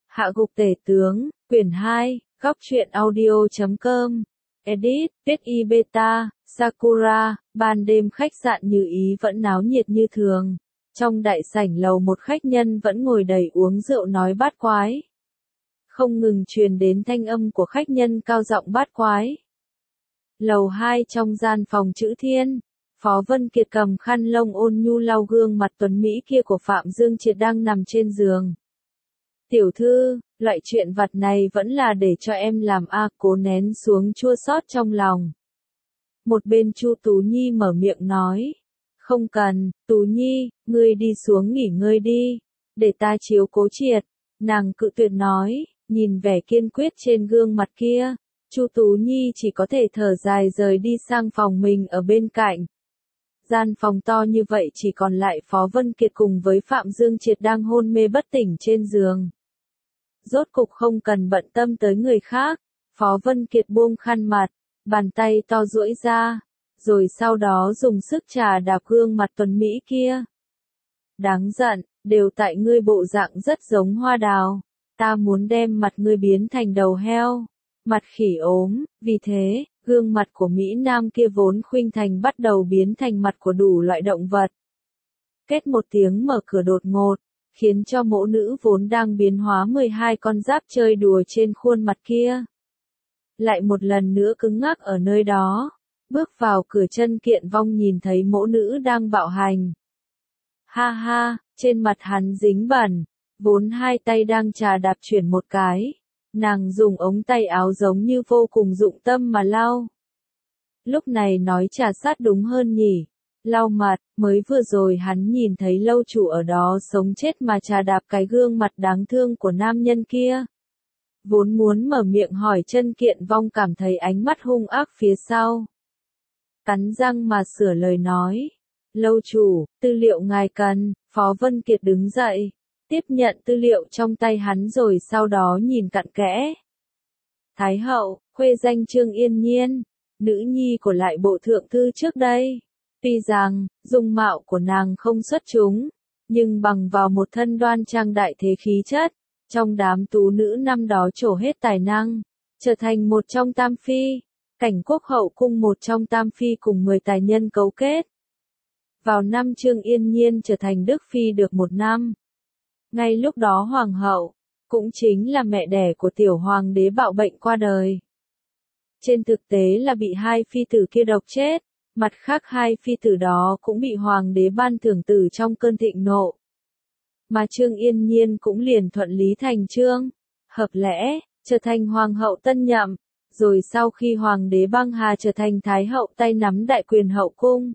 Hạ gục tể tướng, quyển 2, góc truyện audio.com. Edit, viết y beta, Sakura, ban đêm khách sạn Như Ý vẫn náo nhiệt như thường. Trong đại sảnh lầu một khách nhân vẫn ngồi đầy uống rượu nói bát quái. Không ngừng truyền đến thanh âm của khách nhân cao giọng bát quái. Lầu 2 trong gian phòng chữ thiên, Phó Vân Kiệt cầm khăn lông ôn nhu lau gương mặt tuấn Mỹ kia của Phạm Dương Triệt đang nằm trên giường. Tiểu thư, loại chuyện vặt này vẫn là để cho em làm a, cố nén xuống chua xót trong lòng. Một bên Chu Tú Nhi mở miệng nói. Không cần, Tú Nhi, ngươi đi xuống nghỉ ngơi đi, để ta chiếu cố Triệt. Nàng cự tuyệt nói, nhìn vẻ kiên quyết trên gương mặt kia, Chu Tú Nhi chỉ có thể thở dài rời đi sang phòng mình ở bên cạnh. Gian phòng to như vậy chỉ còn lại Phó Vân Kiệt cùng với Phạm Dương Triệt đang hôn mê bất tỉnh trên giường. Rốt cục không cần bận tâm tới người khác, Phó Vân Kiệt buông khăn mặt, bàn tay to duỗi ra, rồi sau đó dùng sức chà đạp gương mặt tuấn Mỹ kia. Đáng giận, đều tại ngươi bộ dạng rất giống hoa đào, ta muốn đem mặt ngươi biến thành đầu heo, mặt khỉ ốm, vì thế, gương mặt của Mỹ Nam kia vốn khuynh thành bắt đầu biến thành mặt của đủ loại động vật. Kết một tiếng mở cửa đột ngột, khiến cho mẫu nữ vốn đang biến hóa 12 con giáp chơi đùa trên khuôn mặt kia. Lại một lần nữa cứng ngắc ở nơi đó, bước vào cửa Chân Kiện Vong nhìn thấy mẫu nữ đang bạo hành. Ha ha, trên mặt hắn dính bẩn, vốn hai tay đang chà đạp chuyển một cái, nàng dùng ống tay áo giống như vô cùng dụng tâm mà lau. Lúc này nói trà sát đúng hơn nhỉ. Lau mặt, mới vừa rồi hắn nhìn thấy lâu chủ ở đó sống chết mà chà đạp cái gương mặt đáng thương của nam nhân kia. Vốn muốn mở miệng hỏi Chân Kiện Vong cảm thấy ánh mắt hung ác phía sau. Cắn răng mà sửa lời nói. Lâu chủ, tư liệu ngài cần, Phó Vân Kiệt đứng dậy, tiếp nhận tư liệu trong tay hắn rồi sau đó nhìn cặn kẽ. Thái hậu, khuê danh Trương Yên Nhiên, nữ nhi của lại bộ thượng thư trước đây. Tuy rằng, dung mạo của nàng không xuất chúng, nhưng bằng vào một thân đoan trang đại thế khí chất, trong đám tú nữ năm đó trổ hết tài năng, trở thành một trong tam phi, Cảnh Quốc hậu cung một trong tam phi cùng 10 tài nhân cấu kết. Vào năm Trương Yên Nhiên trở thành Đức Phi được một năm. Ngay lúc đó Hoàng hậu, cũng chính là mẹ đẻ của tiểu hoàng đế bạo bệnh qua đời. Trên thực tế là bị hai phi tử kia độc chết. Mặt khác hai phi tử đó cũng bị hoàng đế ban thưởng tử trong cơn thịnh nộ. Mà Trương Yên Nhiên cũng liền thuận lý thành chương, hợp lẽ, trở thành hoàng hậu tân nhậm, rồi sau khi hoàng đế băng hà trở thành thái hậu tay nắm đại quyền hậu cung.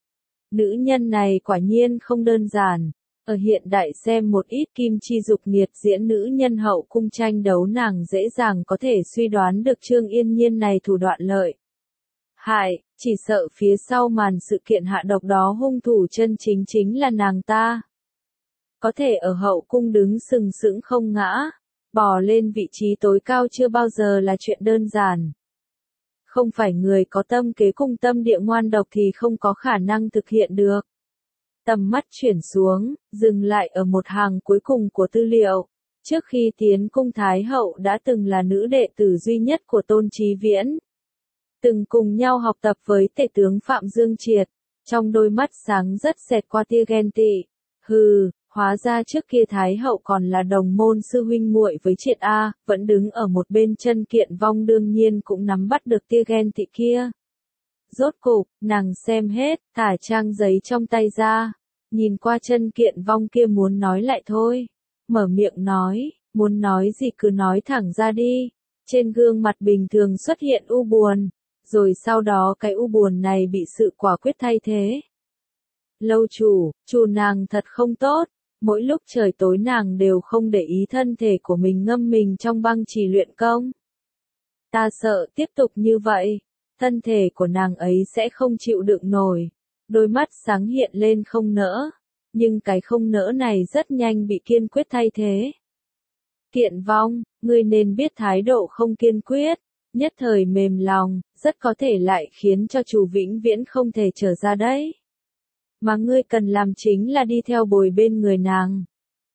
Nữ nhân này quả nhiên không đơn giản, ở hiện đại xem một ít kim chi dục nghiệt diễn nữ nhân hậu cung tranh đấu nàng dễ dàng có thể suy đoán được Trương Yên Nhiên này thủ đoạn lợi hại, chỉ sợ phía sau màn sự kiện hạ độc đó hung thủ chân chính chính là nàng ta. Có thể ở hậu cung đứng sừng sững không ngã, bò lên vị trí tối cao chưa bao giờ là chuyện đơn giản. Không phải người có tâm kế cùng tâm địa ngoan độc thì không có khả năng thực hiện được. Tầm mắt chuyển xuống, dừng lại ở một hàng cuối cùng của tư liệu. Trước khi tiến cung Thái hậu đã từng là nữ đệ tử duy nhất của Tôn Chí Viễn. Từng cùng nhau học tập với tể tướng Phạm Dương Triệt, trong đôi mắt sáng rất xẹt qua tia ghen tị. Hừ, hóa ra trước kia Thái hậu còn là đồng môn sư huynh muội với Triệt a, vẫn đứng ở một bên Chân Kiện Vong đương nhiên cũng nắm bắt được tia ghen tị kia. Rốt cục, nàng xem hết, thả trang giấy trong tay ra, nhìn qua Chân Kiện Vong kia muốn nói lại thôi, mở miệng nói, muốn nói gì cứ nói thẳng ra đi. Trên gương mặt bình thường xuất hiện u buồn. Rồi sau đó cái u buồn này bị sự quả quyết thay thế. Lâu chủ nàng thật không tốt, mỗi lúc trời tối nàng đều không để ý thân thể của mình ngâm mình trong băng trì luyện công. Ta sợ tiếp tục như vậy, thân thể của nàng ấy sẽ không chịu đựng nổi. Đôi mắt sáng hiện lên không nỡ, nhưng cái không nỡ này rất nhanh bị kiên quyết thay thế. Kiện Vong, ngươi nên biết thái độ không kiên quyết. Nhất thời mềm lòng, rất có thể lại khiến cho chủ vĩnh viễn không thể trở ra đấy. Mà ngươi cần làm chính là đi theo bồi bên người nàng.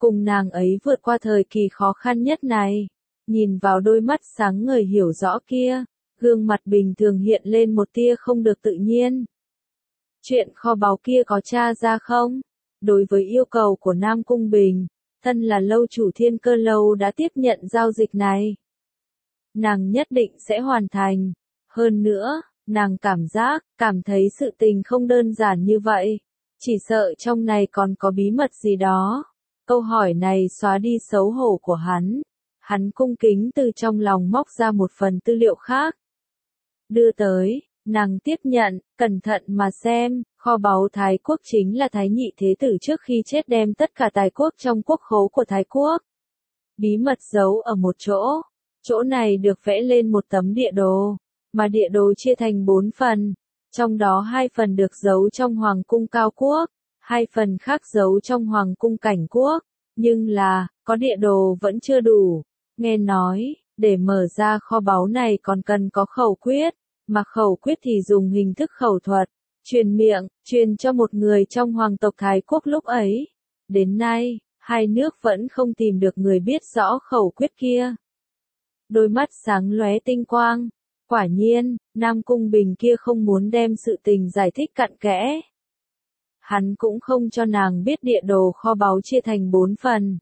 cùng nàng ấy vượt qua thời kỳ khó khăn nhất này. Nhìn vào đôi mắt sáng ngời hiểu rõ kia, gương mặt bình thường hiện lên một tia không được tự nhiên. Chuyện kho báu kia có tra ra không? Đối với yêu cầu của Nam Cung Bình, thân là lâu chủ Thiên Cơ Lâu đã tiếp nhận giao dịch này. Nàng nhất định sẽ hoàn thành. Hơn nữa, nàng cảm thấy sự tình không đơn giản như vậy. Chỉ sợ trong này còn có bí mật gì đó. Câu hỏi này xóa đi xấu hổ của hắn. Hắn cung kính từ trong lòng móc ra một phần tư liệu khác. Đưa tới, nàng tiếp nhận, cẩn thận mà xem, kho báu Thái Quốc chính là Thái Nhị Thế Tử trước khi chết đem tất cả tài quốc trong quốc khố của Thái Quốc. Bí mật giấu ở một chỗ. Chỗ này được vẽ lên một tấm địa đồ, mà địa đồ chia thành 4 phần. Trong đó 2 phần được giấu trong Hoàng cung Cao Quốc, 2 phần khác giấu trong Hoàng cung Cảnh Quốc. Nhưng là, có địa đồ vẫn chưa đủ. Nghe nói, để mở ra kho báu này còn cần có khẩu quyết, mà khẩu quyết thì dùng hình thức khẩu thuật, truyền miệng, truyền cho một người trong hoàng tộc Thái Quốc lúc ấy. Đến nay, hai nước vẫn không tìm được người biết rõ khẩu quyết kia. Đôi mắt sáng lóe tinh quang. Quả nhiên, Nam Cung Bình kia không muốn đem sự tình giải thích cặn kẽ. Hắn cũng không cho nàng biết địa đồ kho báu chia thành 4 phần.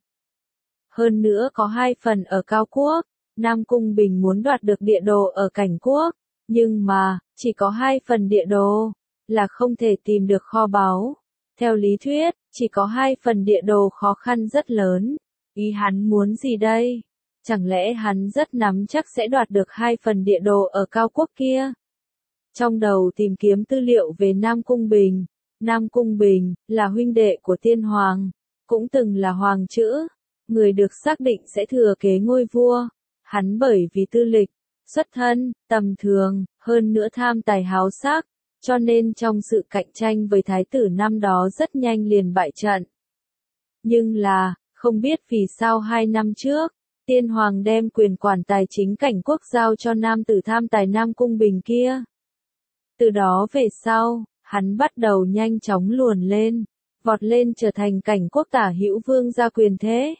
Hơn nữa có 2 phần ở Cao Quốc, Nam Cung Bình muốn đoạt được địa đồ ở Cảnh Quốc, nhưng mà, chỉ có 2 phần địa đồ, là không thể tìm được kho báu. Theo lý thuyết, chỉ có 2 phần địa đồ khó khăn rất lớn. Ý hắn muốn gì đây? Chẳng lẽ hắn rất nắm chắc sẽ đoạt được 2 phần địa đồ ở Cao Quốc kia? Trong đầu tìm kiếm tư liệu về Nam Cung Bình. Nam Cung Bình, là huynh đệ của Tiên Hoàng, cũng từng là hoàng chữ, người được xác định sẽ thừa kế ngôi vua. Hắn bởi vì tư lịch, xuất thân, tầm thường, hơn nữa tham tài háo sắc, cho nên trong sự cạnh tranh với thái tử năm đó rất nhanh liền bại trận. Nhưng là, không biết vì sao 2 năm trước, Tiên Hoàng đem quyền quản tài chính Cảnh Quốc giao cho nam tử tham tài Nam Cung Bình kia. Từ đó về sau, hắn bắt đầu nhanh chóng luồn lên, vọt lên trở thành Cảnh Quốc tả hữu vương gia quyền thế.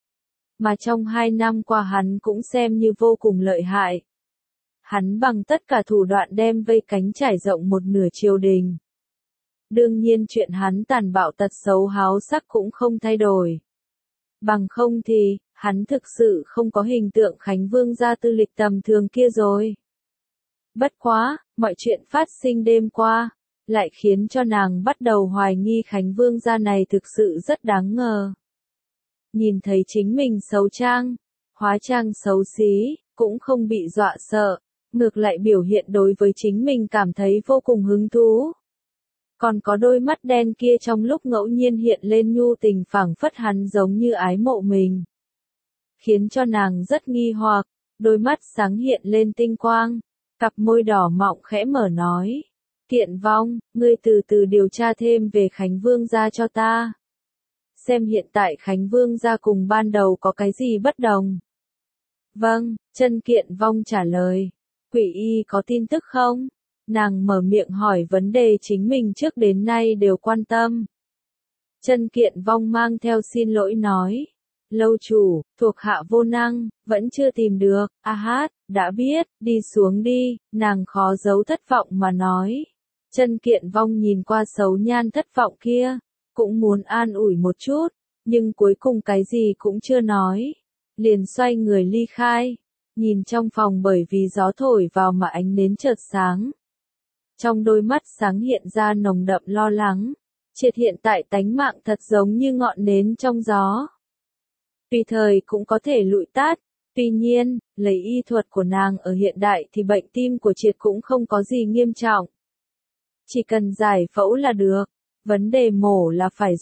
Mà trong 2 năm qua hắn cũng xem như vô cùng lợi hại. Hắn bằng tất cả thủ đoạn đem vây cánh trải rộng một nửa triều đình. Đương nhiên chuyện hắn tàn bạo tật xấu háo sắc cũng không thay đổi. Bằng không thì, hắn thực sự không có hình tượng Khánh Vương gia tư lịch tầm thường kia rồi. Bất quá, mọi chuyện phát sinh đêm qua, lại khiến cho nàng bắt đầu hoài nghi Khánh Vương gia này thực sự rất đáng ngờ. Nhìn thấy chính mình xấu trang, hóa trang xấu xí, cũng không bị dọa sợ, ngược lại biểu hiện đối với chính mình cảm thấy vô cùng hứng thú. Còn có đôi mắt đen kia trong lúc ngẫu nhiên hiện lên nhu tình phảng phất hắn giống như ái mộ mình. Khiến cho nàng rất nghi hoặc, đôi mắt sáng hiện lên tinh quang, cặp môi đỏ mọng khẽ mở nói. Tiện Vong, ngươi từ từ điều tra thêm về Khánh Vương gia cho ta. Xem hiện tại Khánh Vương gia cùng ban đầu có cái gì bất đồng. Vâng, Chân Kiện Vong trả lời. Quỷ y có tin tức không? Nàng mở miệng hỏi vấn đề chính mình trước đến nay đều quan tâm. Chân Kiện Vong mang theo xin lỗi nói. Lâu chủ, thuộc hạ vô năng, vẫn chưa tìm được. A hát, đã biết, đi xuống đi, nàng khó giấu thất vọng mà nói. Chân Kiện Vong nhìn qua xấu nhan thất vọng kia, cũng muốn an ủi một chút, nhưng cuối cùng cái gì cũng chưa nói. Liền xoay người ly khai, nhìn trong phòng bởi vì gió thổi vào mà ánh nến chợt sáng. Trong đôi mắt sáng hiện ra nồng đậm lo lắng, triệt hiện tại tánh mạng thật giống như ngọn nến trong gió. Tùy thời cũng có thể lụi tắt, tuy nhiên, lấy y thuật của nàng ở hiện đại thì bệnh tim của triệt cũng không có gì nghiêm trọng. Chỉ cần giải phẫu là được, vấn đề mổ là phải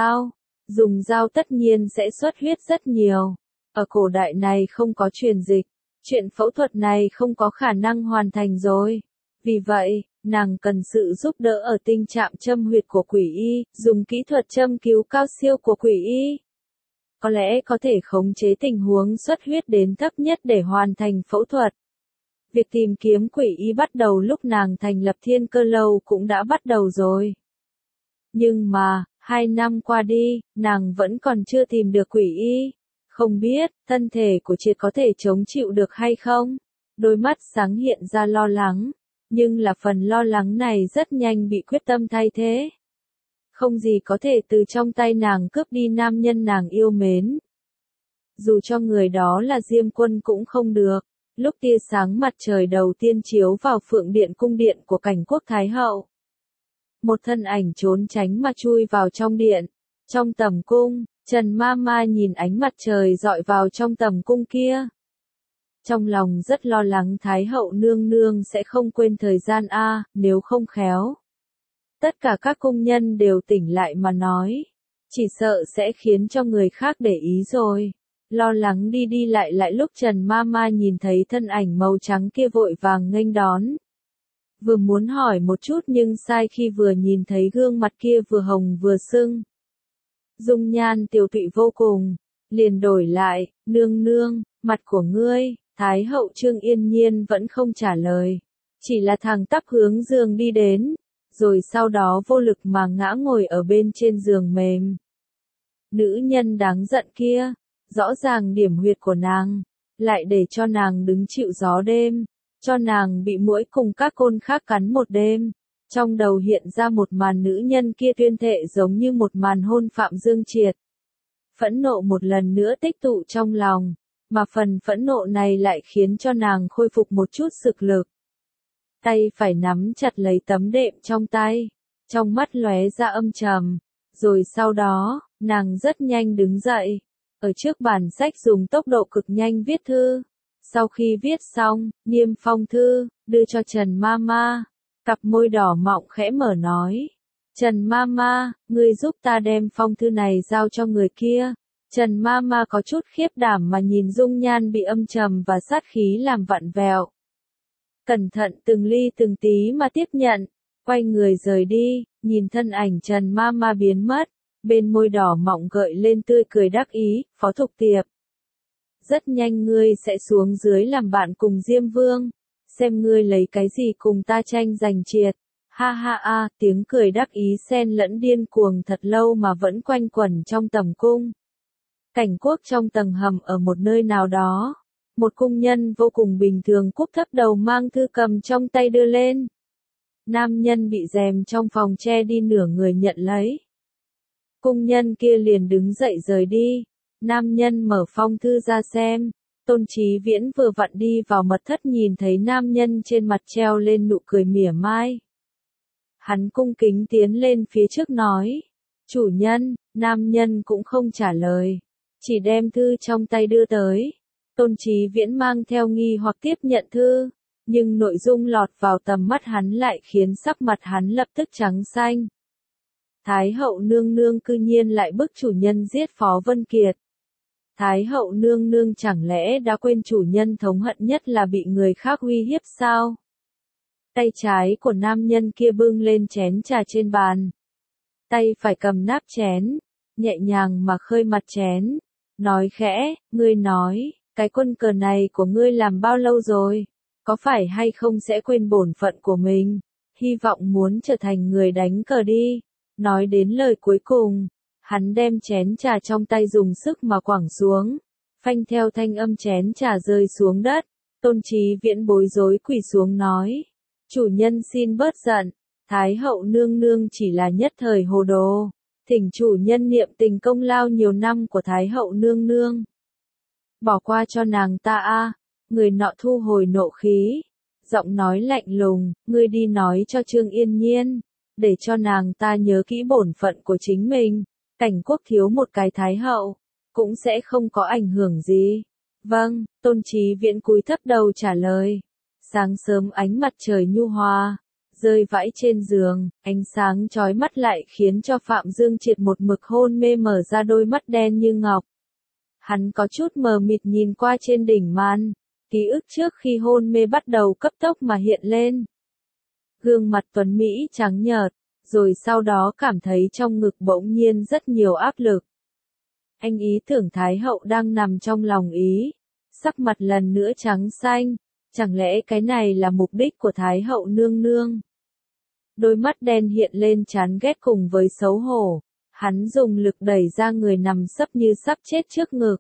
dùng dao tất nhiên sẽ xuất huyết rất nhiều. Ở cổ đại này không có truyền dịch, chuyện phẫu thuật này không có khả năng hoàn thành rồi. Vì vậy, nàng cần sự giúp đỡ ở tình trạng châm huyệt của quỷ y, dùng kỹ thuật châm cứu cao siêu của quỷ y. Có lẽ có thể khống chế tình huống xuất huyết đến thấp nhất để hoàn thành phẫu thuật. Việc tìm kiếm quỷ y bắt đầu lúc nàng thành lập Thiên Cơ Lâu cũng đã bắt đầu rồi. Nhưng mà, 2 năm qua đi, nàng vẫn còn chưa tìm được quỷ y. Không biết, thân thể của Triệt có thể chống chịu được hay không? Đôi mắt sáng hiện ra lo lắng, nhưng là phần lo lắng này rất nhanh bị quyết tâm thay thế. Không gì có thể từ trong tay nàng cướp đi nam nhân nàng yêu mến. Dù cho người đó là Diêm Quân cũng không được. Lúc tia sáng mặt trời đầu tiên chiếu vào Phượng Điện cung điện của Cảnh Quốc Thái Hậu. Một thân ảnh trốn tránh mà chui vào trong điện. Trong tầm cung, Trần Ma Ma nhìn ánh mặt trời dọi vào trong tầm cung kia. Trong lòng rất lo lắng Thái Hậu nương nương sẽ không quên thời gian nếu không khéo. Tất cả các cung nhân đều tỉnh lại mà nói. Chỉ sợ sẽ khiến cho người khác để ý rồi. Lo lắng đi đi lại lúc Trần Ma Ma nhìn thấy thân ảnh màu trắng kia vội vàng nghênh đón. Vừa muốn hỏi một chút nhưng sai khi vừa nhìn thấy gương mặt kia vừa hồng vừa sưng. Dung nhan tiểu tụy vô cùng, liền đổi lại, nương nương, mặt của ngươi. Thái hậu Trương Yên Nhiên vẫn không trả lời, chỉ là thẳng tắp hướng giường đi đến, rồi sau đó vô lực mà ngã ngồi ở bên trên giường mềm. Nữ nhân đáng giận kia, rõ ràng điểm huyệt của nàng, lại để cho nàng đứng chịu gió đêm, cho nàng bị muỗi cùng các côn khác cắn một đêm. Trong đầu hiện ra một màn nữ nhân kia tuyên thệ giống như một màn hôn Phạm Dương Triệt. Phẫn nộ một lần nữa tích tụ trong lòng, mà phần phẫn nộ này lại khiến cho nàng khôi phục một chút sức lực. Tay phải nắm chặt lấy tấm đệm trong tay, trong mắt lóe ra âm trầm, rồi sau đó, nàng rất nhanh đứng dậy, ở trước bàn sách dùng tốc độ cực nhanh viết thư. Sau khi viết xong, niêm phong thư, đưa cho Trần Ma Ma. Cặp môi đỏ mọng khẽ mở nói. Trần Ma Ma, ngươi giúp ta đem phong thư này giao cho người kia. Trần Ma Ma có chút khiếp đảm mà nhìn dung nhan bị âm trầm và sát khí làm vặn vẹo. Cẩn thận từng ly từng tí mà tiếp nhận, quay người rời đi, nhìn thân ảnh Trần Ma Ma biến mất. Bên môi đỏ mọng gợi lên tươi cười đắc ý, Phó Thục Tiệp. Rất nhanh ngươi sẽ xuống dưới làm bạn cùng Diêm Vương. Xem ngươi lấy cái gì cùng ta tranh giành Triệt. Ha ha tiếng cười đắc ý xen lẫn điên cuồng thật lâu mà vẫn quanh quẩn trong tầm cung. Cảnh Quốc trong tầng hầm ở một nơi nào đó. Một cung nhân vô cùng bình thường cúp thấp đầu mang thư cầm trong tay đưa lên. Nam nhân bị rèm trong phòng che đi nửa người nhận lấy. Cung nhân kia liền đứng dậy rời đi. Nam nhân mở phong thư ra xem. Tôn Chí Viễn vừa vặn đi vào mật thất nhìn thấy nam nhân trên mặt treo lên nụ cười mỉa mai. Hắn cung kính tiến lên phía trước nói. Chủ nhân, nam nhân cũng không trả lời. Chỉ đem thư trong tay đưa tới. Tôn Chí Viễn mang theo nghi hoặc tiếp nhận thư. Nhưng nội dung lọt vào tầm mắt hắn lại khiến sắc mặt hắn lập tức trắng xanh. Thái hậu nương nương cư nhiên lại bức chủ nhân giết Phó Vân Kiệt. Thái hậu nương nương chẳng lẽ đã quên chủ nhân thống hận nhất là bị người khác uy hiếp sao? Tay trái của nam nhân kia bưng lên chén trà trên bàn. Tay phải cầm nắp chén, nhẹ nhàng mà khơi mặt chén. Nói khẽ, ngươi nói, cái quân cờ này của ngươi làm bao lâu rồi? Có phải hay không sẽ quên bổn phận của mình? Hy vọng muốn trở thành người đánh cờ đi. Nói đến lời cuối cùng, hắn đem chén trà trong tay dùng sức mà quẳng xuống. Phanh theo thanh âm chén trà rơi xuống đất. Tôn Chí Viễn bối rối quỳ xuống nói. Chủ nhân xin bớt giận. Thái hậu nương nương chỉ là nhất thời hồ đồ. Thỉnh chủ nhân niệm tình công lao nhiều năm của Thái hậu nương nương. Bỏ qua cho nàng ta Người nọ thu hồi nộ khí. Giọng nói lạnh lùng, ngươi đi nói cho Trương Yên Nhiên. Để cho nàng ta nhớ kỹ bổn phận của chính mình. Cảnh Quốc thiếu một cái Thái hậu, cũng sẽ không có ảnh hưởng gì. Vâng, Tôn Chí Viễn cúi thấp đầu trả lời. Sáng sớm ánh mặt trời nhu hòa, rơi vãi trên giường, ánh sáng chói mắt lại khiến cho Phạm Dương Triệt một mực hôn mê mở ra đôi mắt đen như ngọc. Hắn có chút mờ mịt nhìn qua trên đỉnh màn, ký ức trước khi hôn mê bắt đầu cấp tốc mà hiện lên. Gương mặt tuấn Mỹ trắng nhợt, rồi sau đó cảm thấy trong ngực bỗng nhiên rất nhiều áp lực. Anh ý tưởng Thái hậu đang nằm trong lòng ý, sắc mặt lần nữa trắng xanh, chẳng lẽ cái này là mục đích của Thái hậu nương nương? Đôi mắt đen hiện lên chán ghét cùng với xấu hổ, Hắn dùng lực đẩy ra người nằm sấp như sắp chết trước ngực.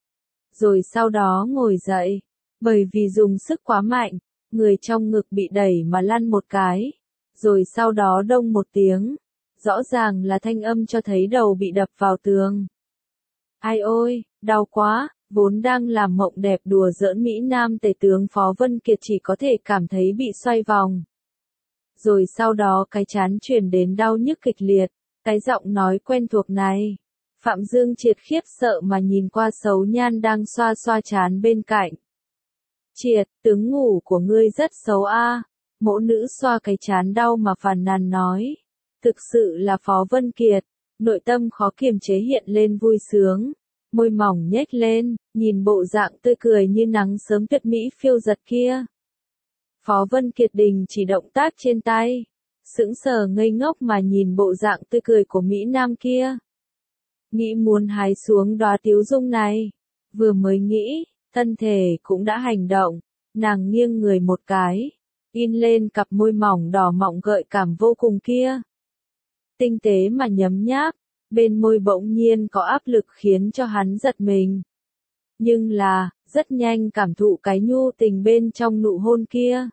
Rồi sau đó ngồi dậy. Bởi vì dùng sức quá mạnh, người trong ngực bị đẩy mà lăn một cái. Rồi sau đó đông một tiếng. Rõ ràng là thanh âm cho thấy đầu bị đập vào tường. Ai ôi, đau quá, vốn đang làm mộng đẹp đùa giỡn Mỹ Nam tể tướng Phó Vân Kiệt chỉ có thể cảm thấy bị xoay vòng. Rồi sau đó cái trán truyền đến đau nhức kịch liệt, cái giọng nói quen thuộc này. Phạm Dương Triệt khiếp sợ mà nhìn qua Sấu Nhan đang xoa xoa trán bên cạnh. Triệt, tướng ngủ của ngươi rất xấu a. Mỗ nữ xoa cái trán đau mà phàn nàn nói. Thực sự là Phó Vân Kiệt, nội tâm khó kiềm chế hiện lên vui sướng. Môi mỏng nhếch lên, nhìn bộ dạng tươi cười như nắng sớm tuyệt mỹ phiêu giật kia. Phó Vân Kiệt đình chỉ động tác trên tay, sững sờ ngây ngốc mà nhìn bộ dạng tươi cười của Mỹ Nam kia. Nghĩ muốn hái xuống đóa tiếu dung này, vừa mới nghĩ, thân thể cũng đã hành động, nàng nghiêng người một cái, in lên cặp môi mỏng đỏ mọng gợi cảm vô cùng kia. Tinh tế mà nhấm nháp, bên môi bỗng nhiên có áp lực khiến cho hắn giật mình. Nhưng là, rất nhanh cảm thụ cái nhu tình bên trong nụ hôn kia.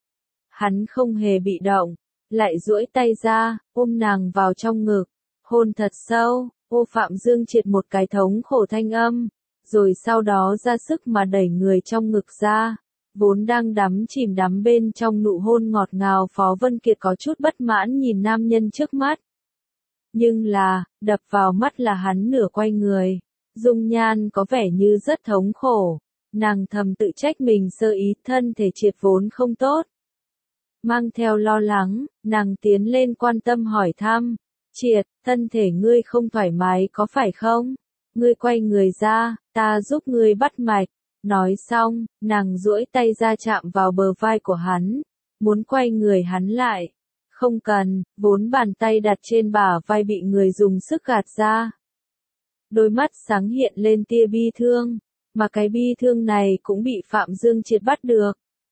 Hắn không hề bị động, lại duỗi tay ra, ôm nàng vào trong ngực, hôn thật sâu, ô Phạm Dương Triệt một cái thống khổ thanh âm, rồi sau đó ra sức mà đẩy người trong ngực ra, vốn đang chìm đắm bên trong nụ hôn ngọt ngào. Phó Vân Kiệt có chút bất mãn nhìn nam nhân trước mắt. Nhưng là, đập vào mắt là hắn nửa quay người, dung nhan có vẻ như rất thống khổ, nàng thầm tự trách mình sơ ý, thân thể Triệt vốn không tốt. Mang theo lo lắng, nàng tiến lên quan tâm hỏi thăm, Triệt, thân thể ngươi không thoải mái có phải không? Ngươi quay người ra, ta giúp ngươi bắt mạch. Nói xong, nàng duỗi tay ra chạm vào bờ vai của hắn, muốn quay người hắn lại. Không cần, vốn bàn tay đặt trên bả vai bị người dùng sức gạt ra. Đôi mắt sáng hiện lên tia bi thương, mà cái bi thương này cũng bị Phạm Dương Triệt bắt được.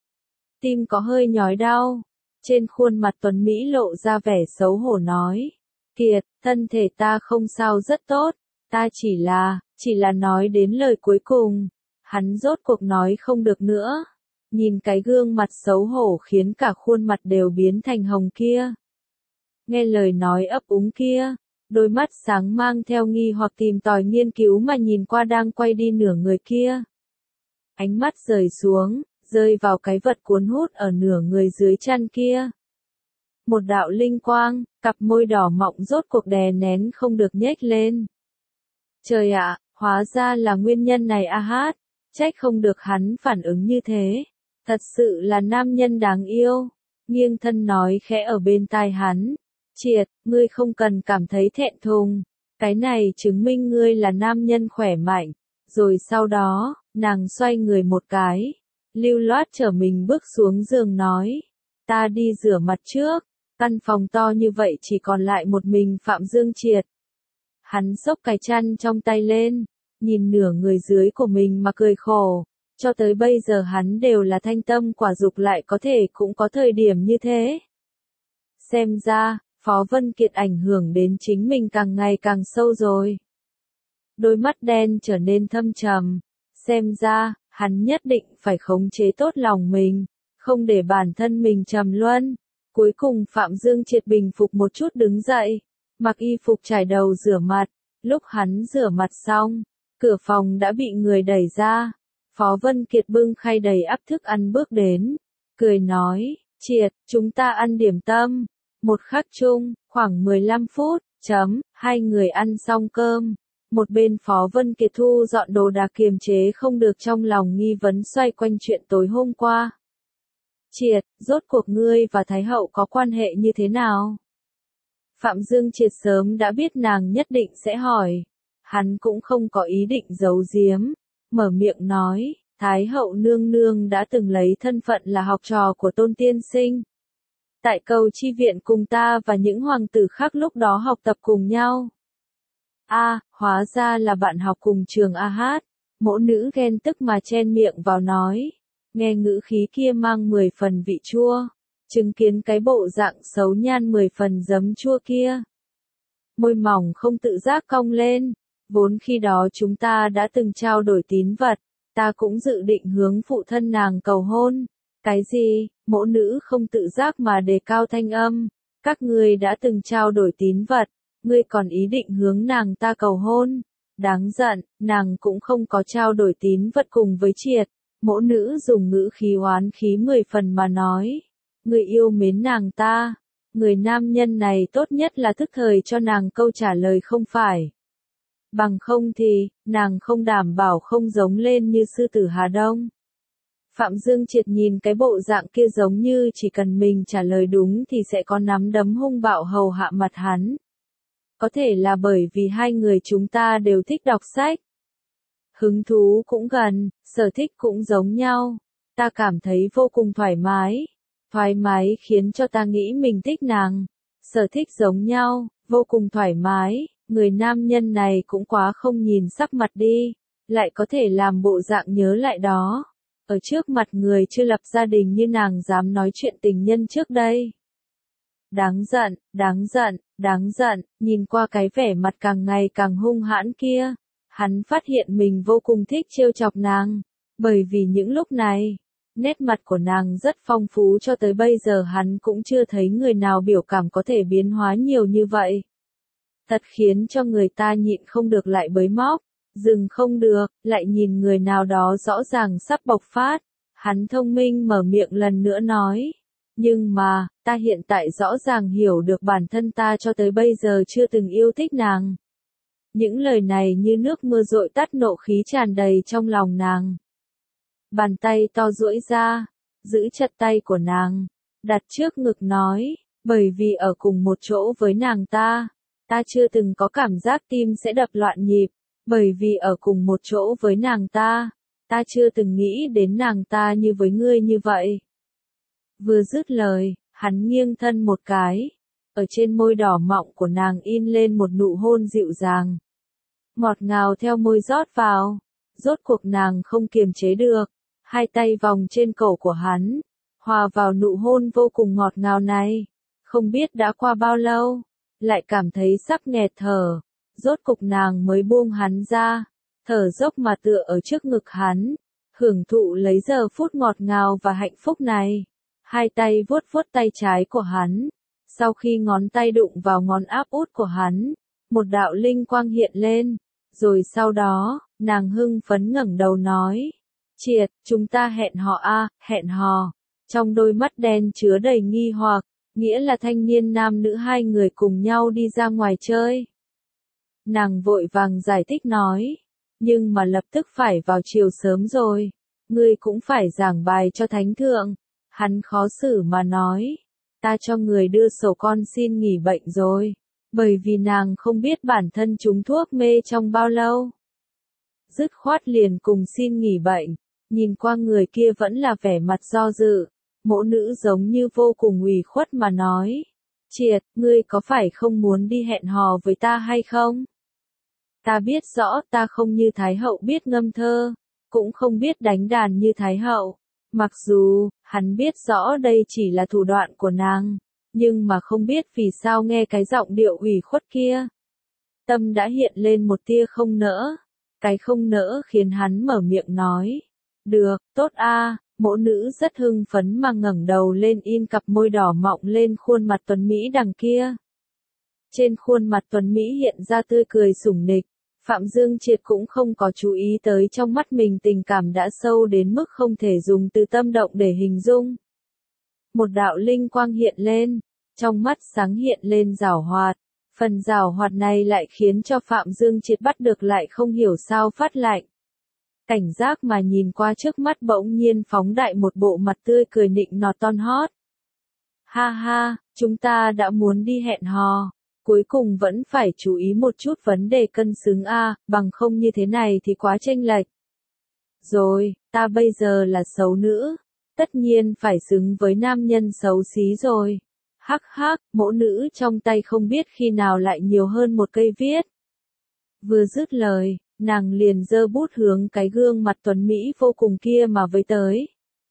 Tim có hơi nhói đau, trên khuôn mặt tuấn Mỹ lộ ra vẻ xấu hổ nói. Kiệt, thân thể ta không sao rất tốt, ta chỉ là nói đến lời cuối cùng. Hắn rốt cuộc nói không được nữa. Nhìn cái gương mặt xấu hổ khiến cả khuôn mặt đều biến thành hồng kia. Nghe lời nói ấp úng kia, đôi mắt sáng mang theo nghi hoặc tìm tòi nghiên cứu mà nhìn qua đang quay đi nửa người kia. Ánh mắt rời xuống, rơi vào cái vật cuốn hút ở nửa người dưới chân kia. Một đạo linh quang, cặp môi đỏ mọng rốt cuộc đè nén không được nhếch lên. Trời ạ, hóa ra là nguyên nhân này a hát, trách không được hắn phản ứng như thế. Thật sự là nam nhân đáng yêu. Nghiêng thân nói khẽ ở bên tai hắn. Triệt, ngươi không cần cảm thấy thẹn thùng. Cái này chứng minh ngươi là nam nhân khỏe mạnh. Rồi sau đó, nàng xoay người một cái. Lưu loát trở mình bước xuống giường nói. Ta đi rửa mặt trước. Căn phòng to như vậy chỉ còn lại một mình Phạm Dương Triệt. Hắn xốc cái chăn trong tay lên. Nhìn nửa người dưới của mình mà cười khổ. Cho tới bây giờ hắn đều là thanh tâm quả dục lại có thể cũng có thời điểm như thế. Xem ra, Phó Vân Kiệt ảnh hưởng đến chính mình càng ngày càng sâu rồi. Đôi mắt đen trở nên thâm trầm. Xem ra, hắn nhất định phải khống chế tốt lòng mình, không để bản thân mình trầm luân. Cuối cùng Phạm Dương Triệt bình phục một chút đứng dậy, mặc y phục trải đầu rửa mặt. Lúc hắn rửa mặt xong, cửa phòng đã bị người đẩy ra. Phó Vân Kiệt bưng khay đầy ắp thức ăn bước đến, cười nói, Triệt, chúng ta ăn điểm tâm. Một khắc chung, khoảng 15 phút, hai người ăn xong cơm. Một bên Phó Vân Kiệt thu dọn đồ đạc kiềm chế không được trong lòng nghi vấn xoay quanh chuyện tối hôm qua. Triệt, rốt cuộc ngươi và Thái Hậu có quan hệ như thế nào? Phạm Dương Triệt sớm đã biết nàng nhất định sẽ hỏi. Hắn cũng không có ý định giấu giếm. Mở miệng nói, Thái Hậu nương nương đã từng lấy thân phận là học trò của Tôn tiên sinh. Tại Cầu Chi viện cùng ta và những hoàng tử khác lúc đó học tập cùng nhau. Hóa ra là bạn học cùng trường a hát. Mỗ nữ ghen tức mà chen miệng vào nói. Nghe ngữ khí kia mang 10 phần vị chua. Chứng kiến cái bộ dạng xấu nhan 10 phần giấm chua kia. môi mỏng không tự giác cong lên. Vốn khi đó chúng ta đã từng trao đổi tín vật, ta cũng dự định hướng phụ thân nàng cầu hôn. Cái gì? Mỗ nữ không tự giác mà đề cao thanh âm. Các ngươi đã từng trao đổi tín vật, ngươi còn ý định hướng nàng ta cầu hôn. Đáng giận, nàng cũng không có trao đổi tín vật cùng với Triệt. Mỗ nữ dùng ngữ khí oán khí 10 phần mà nói. Ngươi yêu mến nàng ta. Người nam nhân này tốt nhất là thức thời cho nàng câu trả lời không phải. Bằng không thì, nàng không đảm bảo không giống lên như sư tử Hà Đông. Phạm Dương Triệt nhìn cái bộ dạng kia giống như chỉ cần mình trả lời đúng thì sẽ có nắm đấm hung bạo hầu hạ mặt hắn. Có thể là bởi vì hai người chúng ta đều thích đọc sách. Hứng thú cũng gần, sở thích cũng giống nhau. Ta cảm thấy vô cùng thoải mái. Thoải mái khiến cho ta nghĩ mình thích nàng. Sở thích giống nhau, vô cùng thoải mái. Người nam nhân này cũng quá không nhìn sắc mặt đi. Lại có thể làm bộ dạng nhớ lại đó. Ở trước mặt người chưa lập gia đình như nàng dám nói chuyện tình nhân trước đây. Đáng giận, đáng giận, đáng giận, nhìn qua cái vẻ mặt càng ngày càng hung hãn kia. Hắn phát hiện mình vô cùng thích trêu chọc nàng. Bởi vì những lúc này, nét mặt của nàng rất phong phú cho tới bây giờ hắn cũng chưa thấy người nào biểu cảm có thể biến hóa nhiều như vậy. Thật khiến cho người ta nhịn không được lại bới móc. Dừng không được, lại nhìn người nào đó rõ ràng sắp bộc phát. Hắn thông minh mở miệng lần nữa nói. Nhưng mà, ta hiện tại rõ ràng hiểu được bản thân ta cho tới bây giờ chưa từng yêu thích nàng. Những lời này như nước mưa dội tắt nộ khí tràn đầy trong lòng nàng. Bàn tay to duỗi ra, giữ chặt tay của nàng, đặt trước ngực nói, bởi vì ở cùng một chỗ với nàng ta chưa từng có cảm giác tim sẽ đập loạn nhịp. Bởi vì ở cùng một chỗ với nàng ta chưa từng nghĩ đến nàng ta như với ngươi như vậy. Vừa dứt lời, hắn nghiêng thân một cái. Ở trên môi đỏ mọng của nàng in lên một nụ hôn dịu dàng. Ngọt ngào theo môi rót vào. Rốt cuộc nàng không kiềm chế được. Hai tay vòng trên cổ của hắn. Hòa vào nụ hôn vô cùng ngọt ngào này. Không biết đã qua bao lâu. Lại cảm thấy sắc nghẹt thở. Rốt cục nàng mới buông hắn ra, thở dốc mà tựa ở trước ngực hắn, hưởng thụ lấy giờ phút ngọt ngào và hạnh phúc này. Hai tay vuốt vuốt tay trái của hắn, sau khi ngón tay đụng vào ngón áp út của hắn, một đạo linh quang hiện lên, rồi sau đó, nàng hưng phấn ngẩng đầu nói, Triệt, chúng ta hẹn hò a, hẹn hò. Trong đôi mắt đen chứa đầy nghi hoặc, nghĩa là thanh niên nam nữ hai người cùng nhau đi ra ngoài chơi. Nàng vội vàng giải thích nói, nhưng mà lập tức phải vào chiều sớm rồi, ngươi cũng phải giảng bài cho thánh thượng. Hắn khó xử mà nói, ta cho người đưa sổ con xin nghỉ bệnh rồi, bởi vì nàng không biết bản thân trúng thuốc mê trong bao lâu. Dứt khoát liền cùng xin nghỉ bệnh, nhìn qua người kia vẫn là vẻ mặt do dự, mỗ nữ giống như vô cùng ủy khuất mà nói, Triệt, ngươi có phải không muốn đi hẹn hò với ta hay không? Ta biết rõ ta không như Thái hậu biết ngâm thơ, cũng không biết đánh đàn như Thái hậu. Mặc dù, hắn biết rõ đây chỉ là thủ đoạn của nàng, nhưng mà không biết vì sao nghe cái giọng điệu ủy khuất kia. Tâm đã hiện lên một tia không nỡ. Cái không nỡ khiến hắn mở miệng nói. Được, tốt a. Mỗ nữ rất hưng phấn mà ngẩng đầu lên in cặp môi đỏ mọng lên khuôn mặt tuấn Mỹ đằng kia. Trên khuôn mặt tuấn Mỹ hiện ra tươi cười sủng nịch. Phạm Dương Triệt cũng không có chú ý tới trong mắt mình tình cảm đã sâu đến mức không thể dùng từ tâm động để hình dung. Một đạo linh quang hiện lên, trong mắt sáng hiện lên giảo hoạt. Phần giảo hoạt này lại khiến cho Phạm Dương Triệt bắt được lại không hiểu sao phát lạnh. Cảnh giác mà nhìn qua trước mắt bỗng nhiên phóng đại một bộ mặt tươi cười nịnh nọt ton hót. Ha ha, chúng ta đã muốn đi hẹn hò. Cuối cùng vẫn phải chú ý một chút vấn đề cân xứng a, bằng không như thế này thì quá chênh lệch. Rồi, ta bây giờ là xấu nữ, tất nhiên phải xứng với nam nhân xấu xí rồi. Hắc hắc, mỗ nữ trong tay không biết khi nào lại nhiều hơn một cây viết. Vừa dứt lời, nàng liền giơ bút hướng cái gương mặt tuấn Mỹ vô cùng kia mà với tới.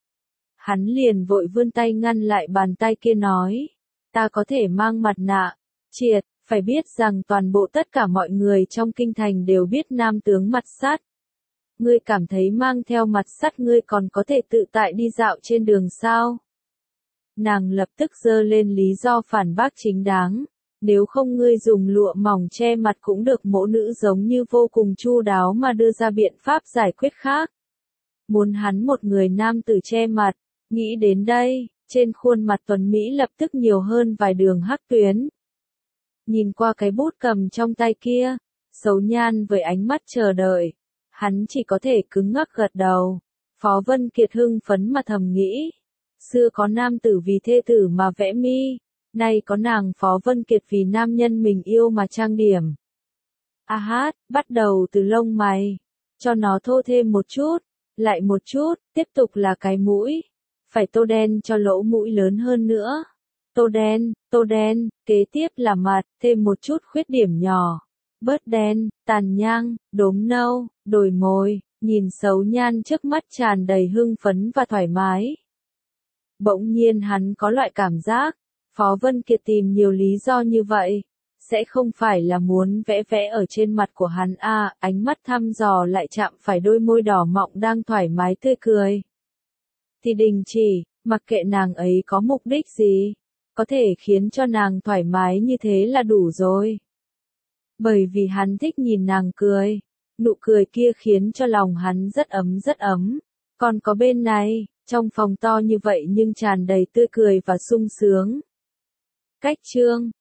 Hắn liền vội vươn tay ngăn lại bàn tay kia nói, ta có thể mang mặt nạ. Triệt, Phải biết rằng toàn bộ tất cả mọi người trong kinh thành đều biết nam tướng mặt sắt. Ngươi cảm thấy mang theo mặt sắt ngươi còn có thể tự tại đi dạo trên đường sao? Nàng lập tức giơ lên lý do phản bác chính đáng. Nếu không ngươi dùng lụa mỏng che mặt cũng được, mẫu nữ giống như vô cùng chu đáo mà đưa ra biện pháp giải quyết khác. Muốn hắn một người nam tử che mặt, nghĩ đến đây, trên khuôn mặt tuấn Mỹ lập tức nhiều hơn vài đường hắc tuyến. Nhìn qua cái bút cầm trong tay kia, Sấu Nhan với ánh mắt chờ đợi, hắn chỉ có thể cứng ngắc gật đầu. Phó Vân Kiệt hưng phấn mà thầm nghĩ, xưa có nam tử vì thê tử mà vẽ mi, nay có nàng Phó Vân Kiệt vì nam nhân mình yêu mà trang điểm. A hát, bắt đầu từ lông mày, cho nó thô thêm một chút, lại một chút, tiếp tục là cái mũi, phải tô đen cho lỗ mũi lớn hơn nữa. Tô đen, kế tiếp là mặt, thêm một chút khuyết điểm nhỏ. Bớt đen, tàn nhang, đốm nâu, đồi mồi, nhìn Sấu Nhan trước mắt tràn đầy hưng phấn và thoải mái. Bỗng nhiên hắn có loại cảm giác, Phó Vân Kiệt tìm nhiều lý do như vậy, sẽ không phải là muốn vẽ vẽ ở trên mặt của hắn à, ánh mắt thăm dò lại chạm phải đôi môi đỏ mọng đang thoải mái tươi cười. Thì đình chỉ, mặc kệ nàng ấy có mục đích gì, có thể khiến cho nàng thoải mái như thế là đủ rồi. Bởi vì hắn thích nhìn nàng cười, nụ cười kia khiến cho lòng hắn rất ấm. Còn có bên này, trong phòng to như vậy nhưng tràn đầy tươi cười và sung sướng. Cách chương